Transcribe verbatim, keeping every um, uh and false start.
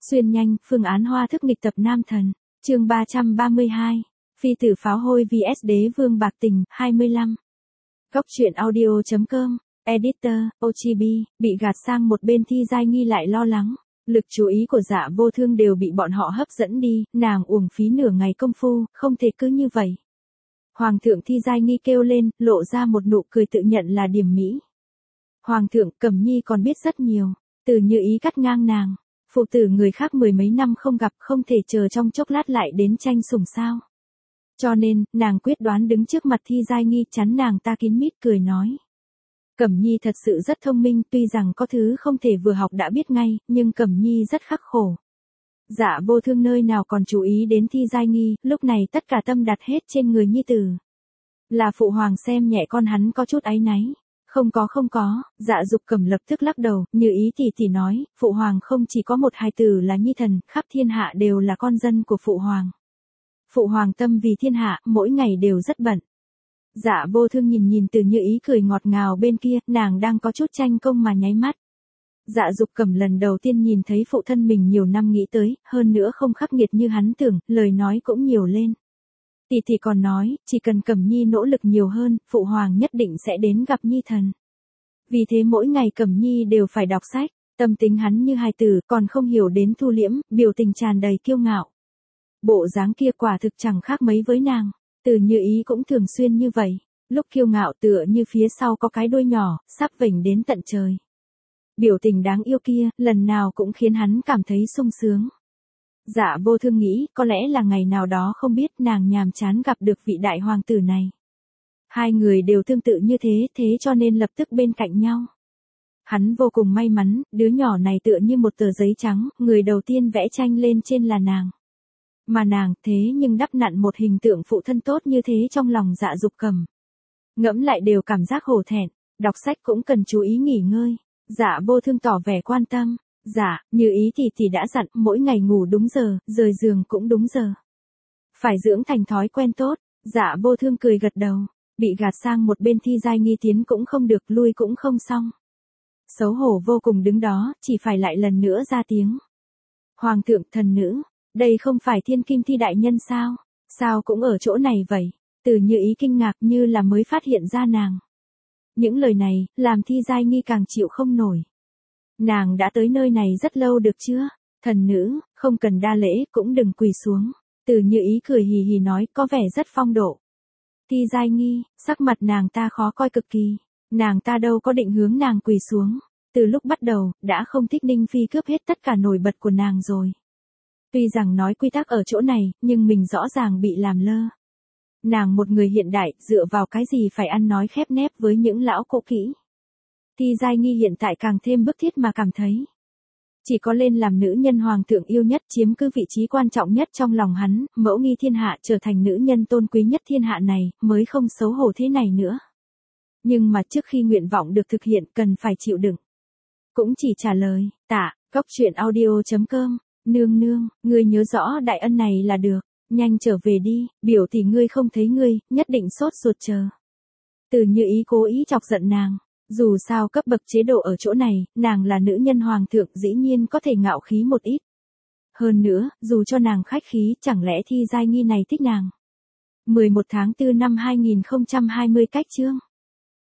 Xuyên nhanh, phương án hoa thức nghịch tập nam thần. Chương ba trăm ba mươi hai. Phi tử pháo hôi vs đế vương bạc tình, hai mươi lăm. Góc truyện audio chấm com, Editor, Ochibi, bị gạt sang một bên Thi Giai Nghi lại lo lắng. Lực chú ý của Dạ Vô Thương đều bị bọn họ hấp dẫn đi, nàng uổng phí nửa ngày công phu, không thể cứ như vậy. Hoàng thượng Thi Giai Nghi kêu lên, lộ ra một nụ cười tự nhận là điểm mỹ. Hoàng thượng, Cẩm Nhi còn biết rất nhiều. Từ Như Ý cắt ngang nàng. Phụ tử người khác mười mấy năm không gặp, không thể chờ trong chốc lát lại đến tranh sủng sao. Cho nên, nàng quyết đoán đứng trước mặt Thi Giai Nghi, chắn nàng ta kín mít cười nói. Cẩm Nhi thật sự rất thông minh, tuy rằng có thứ không thể vừa học đã biết ngay, nhưng Cẩm Nhi rất khắc khổ. Dạ Vô Thương nơi nào còn chú ý đến Thi Giai Nghi, lúc này tất cả tâm đặt hết trên người nhi tử. Là phụ hoàng xem nhẹ con hắn có chút áy náy. Không có không có, Dạ Dục Cẩm lập tức lắc đầu, Như Ý tỷ tỷ nói, phụ hoàng không chỉ có một hài tử là nhi thần, khắp thiên hạ đều là con dân của phụ hoàng. Phụ hoàng tâm vì thiên hạ, mỗi ngày đều rất bận. Dạ Vô Thương nhìn nhìn Từ Như Ý cười ngọt ngào bên kia, nàng đang có chút tranh công mà nháy mắt. Dạ Dục Cẩm lần đầu tiên nhìn thấy phụ thân mình nhiều năm nghĩ tới, hơn nữa không khắc nghiệt như hắn tưởng, lời nói cũng nhiều lên. Tỷ tỷ còn nói, chỉ cần Cẩm Nhi nỗ lực nhiều hơn, phụ hoàng nhất định sẽ đến gặp nhi thần. Vì thế mỗi ngày Cẩm Nhi đều phải đọc sách, tâm tính hắn như hài tử, còn không hiểu đến thu liễm, biểu tình tràn đầy kiêu ngạo. Bộ dáng kia quả thực chẳng khác mấy với nàng. Từ Như Ý cũng thường xuyên như vậy, lúc kiêu ngạo tựa như phía sau có cái đuôi nhỏ, sắp vểnh đến tận trời. Biểu tình đáng yêu kia, lần nào cũng khiến hắn cảm thấy sung sướng. Dạ Vô Thương nghĩ, có lẽ là ngày nào đó không biết nàng nhàm chán gặp được vị đại hoàng tử này. Hai người đều tương tự như thế, thế cho nên lập tức bên cạnh nhau. Hắn vô cùng may mắn, đứa nhỏ này tựa như một tờ giấy trắng, người đầu tiên vẽ tranh lên trên là nàng. Mà nàng, thế nhưng đắp nặn một hình tượng phụ thân tốt như thế trong lòng Dạ Dục Cẩm. Ngẫm lại đều cảm giác hổ thẹn, đọc sách cũng cần chú ý nghỉ ngơi. Dạ Vô Thương tỏ vẻ quan tâm. Dạ, Như Ý tỷ tỷ đã dặn, mỗi ngày ngủ đúng giờ, rời giường cũng đúng giờ. Phải dưỡng thành thói quen tốt. Dạ Vô Thương cười gật đầu, bị gạt sang một bên Thi Giai Nghi tiến cũng không được, lui cũng không xong. Xấu hổ vô cùng đứng đó, chỉ phải lại lần nữa ra tiếng. Hoàng thượng, thần nữ, đây không phải Thiên Kim Thi đại nhân sao? Sao cũng ở chỗ này vậy? Từ Như Ý kinh ngạc như là mới phát hiện ra nàng. Những lời này, làm Thi Giai Nghi càng chịu không nổi. Nàng đã tới nơi này rất lâu được chưa? Thần nữ, không cần đa lễ, cũng đừng quỳ xuống. Từ Như Ý cười hì hì nói, có vẻ rất phong độ. Thi Giai Nghi, sắc mặt nàng ta khó coi cực kỳ. Nàng ta đâu có định hướng nàng quỳ xuống. Từ lúc bắt đầu, đã không thích Ninh Phi cướp hết tất cả nổi bật của nàng rồi. Tuy rằng nói quy tắc ở chỗ này, nhưng mình rõ ràng bị làm lơ. Nàng một người hiện đại, dựa vào cái gì phải ăn nói khép nép với những lão cũ kỹ. Thi Giai Nghi hiện tại càng thêm bức thiết mà cảm thấy. Chỉ có lên làm nữ nhân hoàng thượng yêu nhất, chiếm cứ vị trí quan trọng nhất trong lòng hắn, mẫu nghi thiên hạ, trở thành nữ nhân tôn quý nhất thiên hạ này, mới không xấu hổ thế này nữa. Nhưng mà trước khi nguyện vọng được thực hiện, cần phải chịu đựng. Cũng chỉ trả lời, tạ, góc truyện audio chấm com, nương nương, ngươi nhớ rõ đại ân này là được, nhanh trở về đi, biểu tỷ ngươi không thấy ngươi, nhất định sốt ruột chờ. Từ Như Ý cố ý chọc giận nàng. Dù sao cấp bậc chế độ ở chỗ này, nàng là nữ nhân hoàng thượng dĩ nhiên có thể ngạo khí một ít. Hơn nữa, dù cho nàng khách khí, chẳng lẽ Thi Giai Nghi này thích nàng. mười một tháng tư năm hai nghìn không trăm hai mươi cách chương.